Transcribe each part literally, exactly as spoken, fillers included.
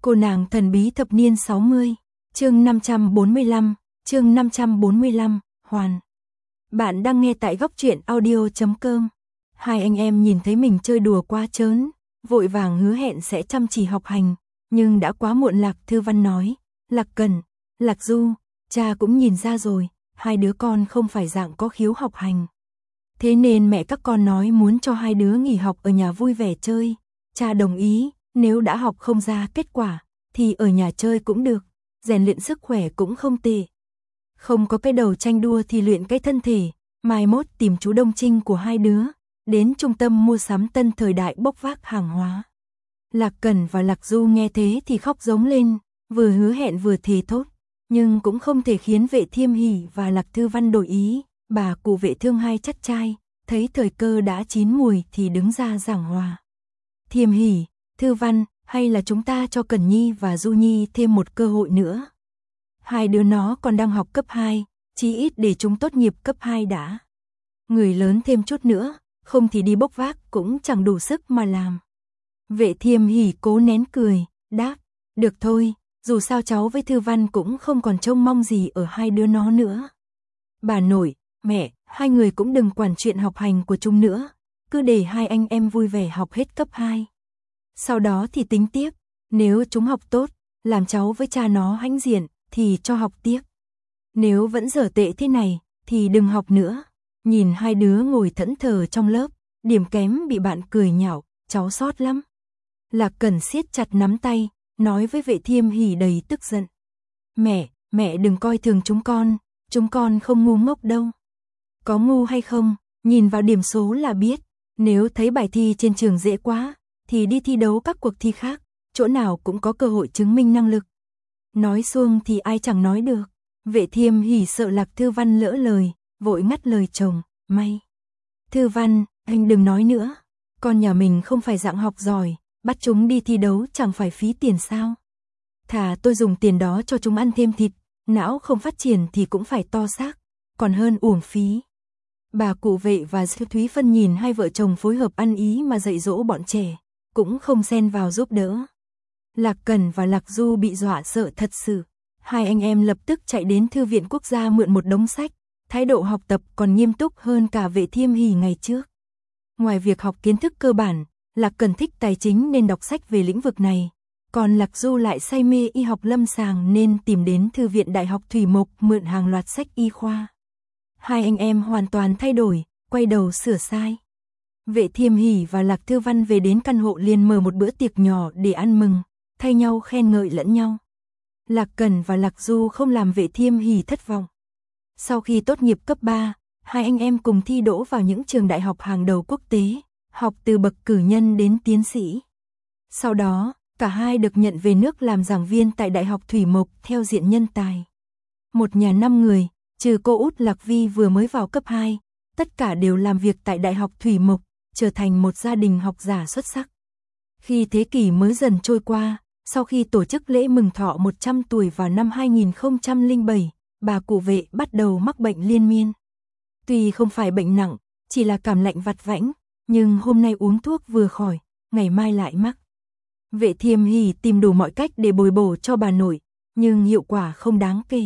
Cô nàng thần bí thập niên sáu mươi, chương năm trăm bốn mươi lăm, chương năm trăm bốn mươi lăm, Hoàn. Bạn đang nghe tại góc truyện audio chấm com. Hai anh em nhìn thấy mình chơi đùa quá trớn, vội vàng hứa hẹn sẽ chăm chỉ học hành, nhưng đã quá muộn. Lạc Thư Văn nói, Lạc Cần, Lạc Du, cha cũng nhìn ra rồi, hai đứa con không phải dạng có khiếu học hành. Thế nên mẹ các con nói muốn cho hai đứa nghỉ học ở nhà vui vẻ chơi, cha đồng ý, nếu đã học không ra kết quả, thì ở nhà chơi cũng được, rèn luyện sức khỏe cũng không tệ. Không có cái đầu tranh đua thì luyện cái thân thể, mai mốt tìm chú Đông Trinh của hai đứa, đến trung tâm mua sắm Tân Thời Đại bốc vác hàng hóa. Lạc Cần và Lạc Du nghe thế thì khóc giống lên, vừa hứa hẹn vừa thề thốt, nhưng cũng không thể khiến Vệ Thiêm Hỷ và Lạc Thư Văn đổi ý. Bà cụ Vệ thương hai chắc trai, thấy thời cơ đã chín mùi thì đứng ra giảng hòa. Thiêm Hỷ, Thư Văn, hay là chúng ta cho Cần Nhi và Du Nhi thêm một cơ hội nữa. Hai đứa nó còn đang học cấp hai, chí ít để chúng tốt nghiệp cấp hai đã. Người lớn thêm chút nữa, không thì đi bốc vác cũng chẳng đủ sức mà làm. Vệ Thiêm Hỷ cố nén cười, đáp, được thôi, dù sao cháu với Thư Văn cũng không còn trông mong gì ở hai đứa nó nữa. Bà nội, mẹ, hai người cũng đừng quản chuyện học hành của chúng nữa, cứ để hai anh em vui vẻ học hết cấp hai. Sau đó thì tính tiếp, nếu chúng học tốt, làm cháu với cha nó hãnh diện, thì cho học tiếp. Nếu vẫn dở tệ thế này, thì đừng học nữa. Nhìn hai đứa ngồi thẫn thờ trong lớp, điểm kém bị bạn cười nhạo, cháu sót lắm. Lạc Cần siết chặt nắm tay, nói với Vệ Thiêm Hỷ đầy tức giận. Mẹ, mẹ đừng coi thường chúng con, chúng con không ngu ngốc đâu. Có ngu hay không, nhìn vào điểm số là biết, nếu thấy bài thi trên trường dễ quá, thì đi thi đấu các cuộc thi khác, chỗ nào cũng có cơ hội chứng minh năng lực. Nói xuông thì ai chẳng nói được. Vệ Thiêm Hỷ sợ Lạc Thư Văn lỡ lời, vội ngắt lời chồng, may. Thư Văn, anh đừng nói nữa, con nhà mình không phải dạng học giỏi, bắt chúng đi thi đấu chẳng phải phí tiền sao. Thà tôi dùng tiền đó cho chúng ăn thêm thịt, não không phát triển thì cũng phải to xác, còn hơn uổng phí. Bà cụ Vệ và Thúy Phân nhìn hai vợ chồng phối hợp ăn ý mà dạy dỗ bọn trẻ, cũng không xen vào giúp đỡ. Lạc Cần và Lạc Du bị dọa sợ thật sự, hai anh em lập tức chạy đến Thư viện Quốc gia mượn một đống sách, thái độ học tập còn nghiêm túc hơn cả Vệ Thiêm Hỷ ngày trước. Ngoài việc học kiến thức cơ bản, Lạc Cần thích tài chính nên đọc sách về lĩnh vực này, còn Lạc Du lại say mê y học lâm sàng nên tìm đến Thư viện Đại học Thủy Mộc mượn hàng loạt sách y khoa. Hai anh em hoàn toàn thay đổi, quay đầu sửa sai. Vệ Thiêm Hỷ và Lạc Thư Văn về đến căn hộ liền mở một bữa tiệc nhỏ để ăn mừng, thay nhau khen ngợi lẫn nhau. Lạc Cần và Lạc Du không làm Vệ Thiêm Hỷ thất vọng. Sau khi tốt nghiệp cấp ba, hai anh em cùng thi đỗ vào những trường đại học hàng đầu quốc tế, học từ bậc cử nhân đến tiến sĩ. Sau đó, cả hai được nhận về nước làm giảng viên tại Đại học Thủy Mộc theo diện nhân tài. Một nhà năm người, trừ cô út Lạc Vi vừa mới vào cấp hai, tất cả đều làm việc tại Đại học Thủy Mộc, trở thành một gia đình học giả xuất sắc. Khi thế kỷ mới dần trôi qua, sau khi tổ chức lễ mừng thọ một trăm tuổi vào năm hai nghìn không trăm lẻ bảy, bà cụ Vệ bắt đầu mắc bệnh liên miên. Tuy không phải bệnh nặng, chỉ là cảm lạnh vặt vãnh, nhưng hôm nay uống thuốc vừa khỏi, ngày mai lại mắc. Vệ Thiêm Hỷ tìm đủ mọi cách để bồi bổ cho bà nội, nhưng hiệu quả không đáng kể.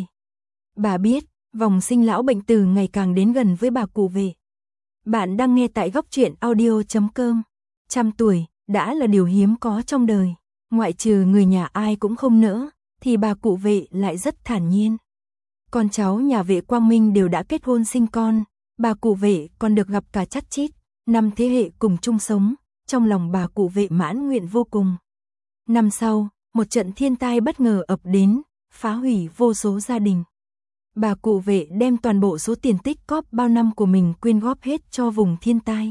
Bà biết, vòng sinh lão bệnh tử ngày càng đến gần với bà cụ Vệ. Bạn đang nghe tại góc truyện audio chấm com. Trăm tuổi đã là điều hiếm có trong đời, ngoại trừ người nhà ai cũng không nỡ, thì bà cụ Vệ lại rất thản nhiên. Con cháu nhà Vệ Quang Minh đều đã kết hôn sinh con, bà cụ Vệ còn được gặp cả chắt chít, năm thế hệ cùng chung sống, trong lòng bà cụ Vệ mãn nguyện vô cùng. Năm sau, một trận thiên tai bất ngờ ập đến, phá hủy vô số gia đình. Bà cụ Vệ đem toàn bộ số tiền tích cóp bao năm của mình quyên góp hết cho vùng thiên tai.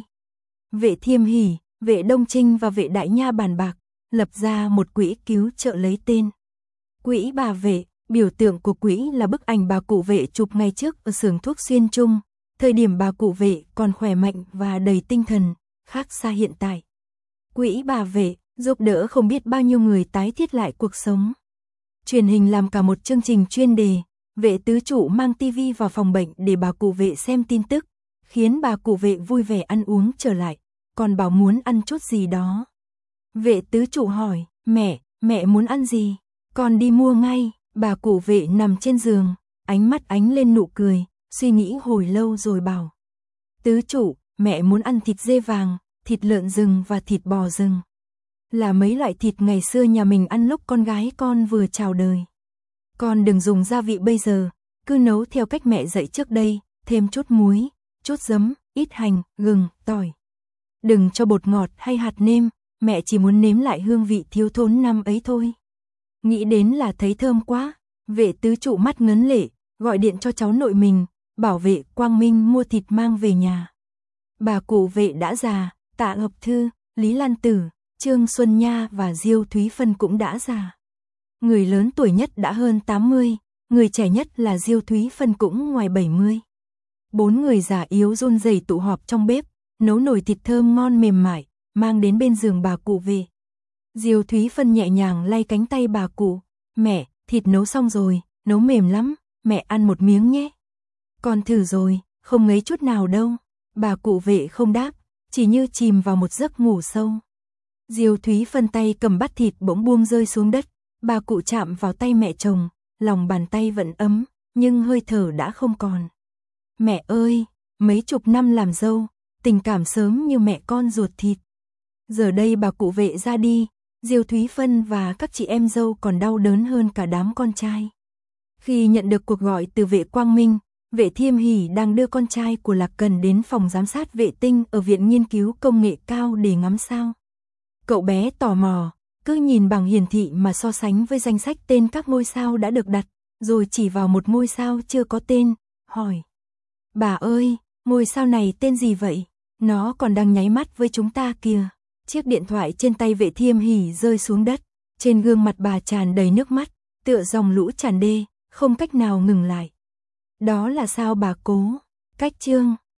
Vệ Thiêm Hỷ, Vệ Đông Trinh và Vệ Đại Nha bàn bạc, lập ra một quỹ cứu trợ lấy tên Quỹ bà Vệ. Biểu tượng của quỹ là bức ảnh bà cụ Vệ chụp ngày trước ở xưởng thuốc Xuyên Trung, thời điểm bà cụ Vệ còn khỏe mạnh và đầy tinh thần, khác xa hiện tại. Quỹ bà Vệ giúp đỡ không biết bao nhiêu người tái thiết lại cuộc sống. Truyền hình làm cả một chương trình chuyên đề, Vệ tứ trụ mang tivi vào phòng bệnh để bà cụ Vệ xem tin tức, khiến bà cụ Vệ vui vẻ ăn uống trở lại, còn bảo muốn ăn chút gì đó. Vệ tứ trụ hỏi, mẹ, Mẹ muốn ăn gì? Con đi mua ngay. Bà cụ vệ nằm trên giường, ánh mắt ánh lên nụ cười, suy nghĩ hồi lâu rồi bảo. Tứ trụ, mẹ muốn ăn thịt dê vàng, thịt lợn rừng và thịt bò rừng. Là mấy loại thịt ngày xưa nhà mình ăn lúc con gái con vừa chào đời. Con đừng dùng gia vị bây giờ, cứ nấu theo cách mẹ dạy trước đây, thêm chút muối, chút giấm, ít hành, gừng, tỏi. Đừng cho bột ngọt hay hạt nêm, mẹ chỉ muốn nếm lại hương vị thiếu thốn năm ấy thôi. Nghĩ đến là thấy thơm quá. Vệ tứ trụ mắt ngấn lệ, gọi điện cho cháu nội mình, bảo vệ Quang Minh mua thịt mang về nhà. Bà cụ vệ đã già, Tạ Hợp Thư, Lý Lan Tử, Trương Xuân Nha và Diêu Thúy Phân cũng đã già. Người lớn tuổi nhất đã hơn tám mươi, người trẻ nhất là Diêu Thúy Phân cũng ngoài bảy mươi. Bốn người già yếu run rẩy tụ họp trong bếp, nấu nồi thịt thơm ngon mềm mại, mang đến bên giường bà cụ vệ. Diêu Thúy Phân nhẹ nhàng lay cánh tay bà cụ, mẹ, thịt nấu xong rồi, nấu mềm lắm, mẹ ăn một miếng nhé. Con thử rồi, không ngấy chút nào đâu. Bà cụ vệ không đáp, chỉ như chìm vào một giấc ngủ sâu. Diêu Thúy Phân tay cầm bát thịt bỗng buông rơi xuống đất, bà cụ chạm vào tay mẹ chồng, lòng bàn tay vẫn ấm, nhưng hơi thở đã không còn. Mẹ ơi, mấy chục năm làm dâu, tình cảm sớm như mẹ con ruột thịt. Giờ đây bà cụ vệ ra đi, Diêu Thúy Phân và các chị em dâu còn đau đớn hơn cả đám con trai. Khi nhận được cuộc gọi từ vệ Quang Minh, vệ Thiêm Hỷ đang đưa con trai của Lạc Cần đến phòng giám sát vệ tinh ở Viện Nghiên cứu Công nghệ Cao để ngắm sao. Cậu bé tò mò, cứ nhìn bảng hiển thị mà so sánh với danh sách tên các ngôi sao đã được đặt, rồi chỉ vào một ngôi sao chưa có tên, hỏi. Bà ơi, ngôi sao này tên gì vậy? Nó còn đang nháy mắt với chúng ta kìa. Chiếc điện thoại trên tay vệ Thiêm Hỷ rơi xuống đất, trên gương mặt bà tràn đầy nước mắt, tựa dòng lũ tràn đê, không cách nào ngừng lại. Đó là sao bà Cố? Cách chương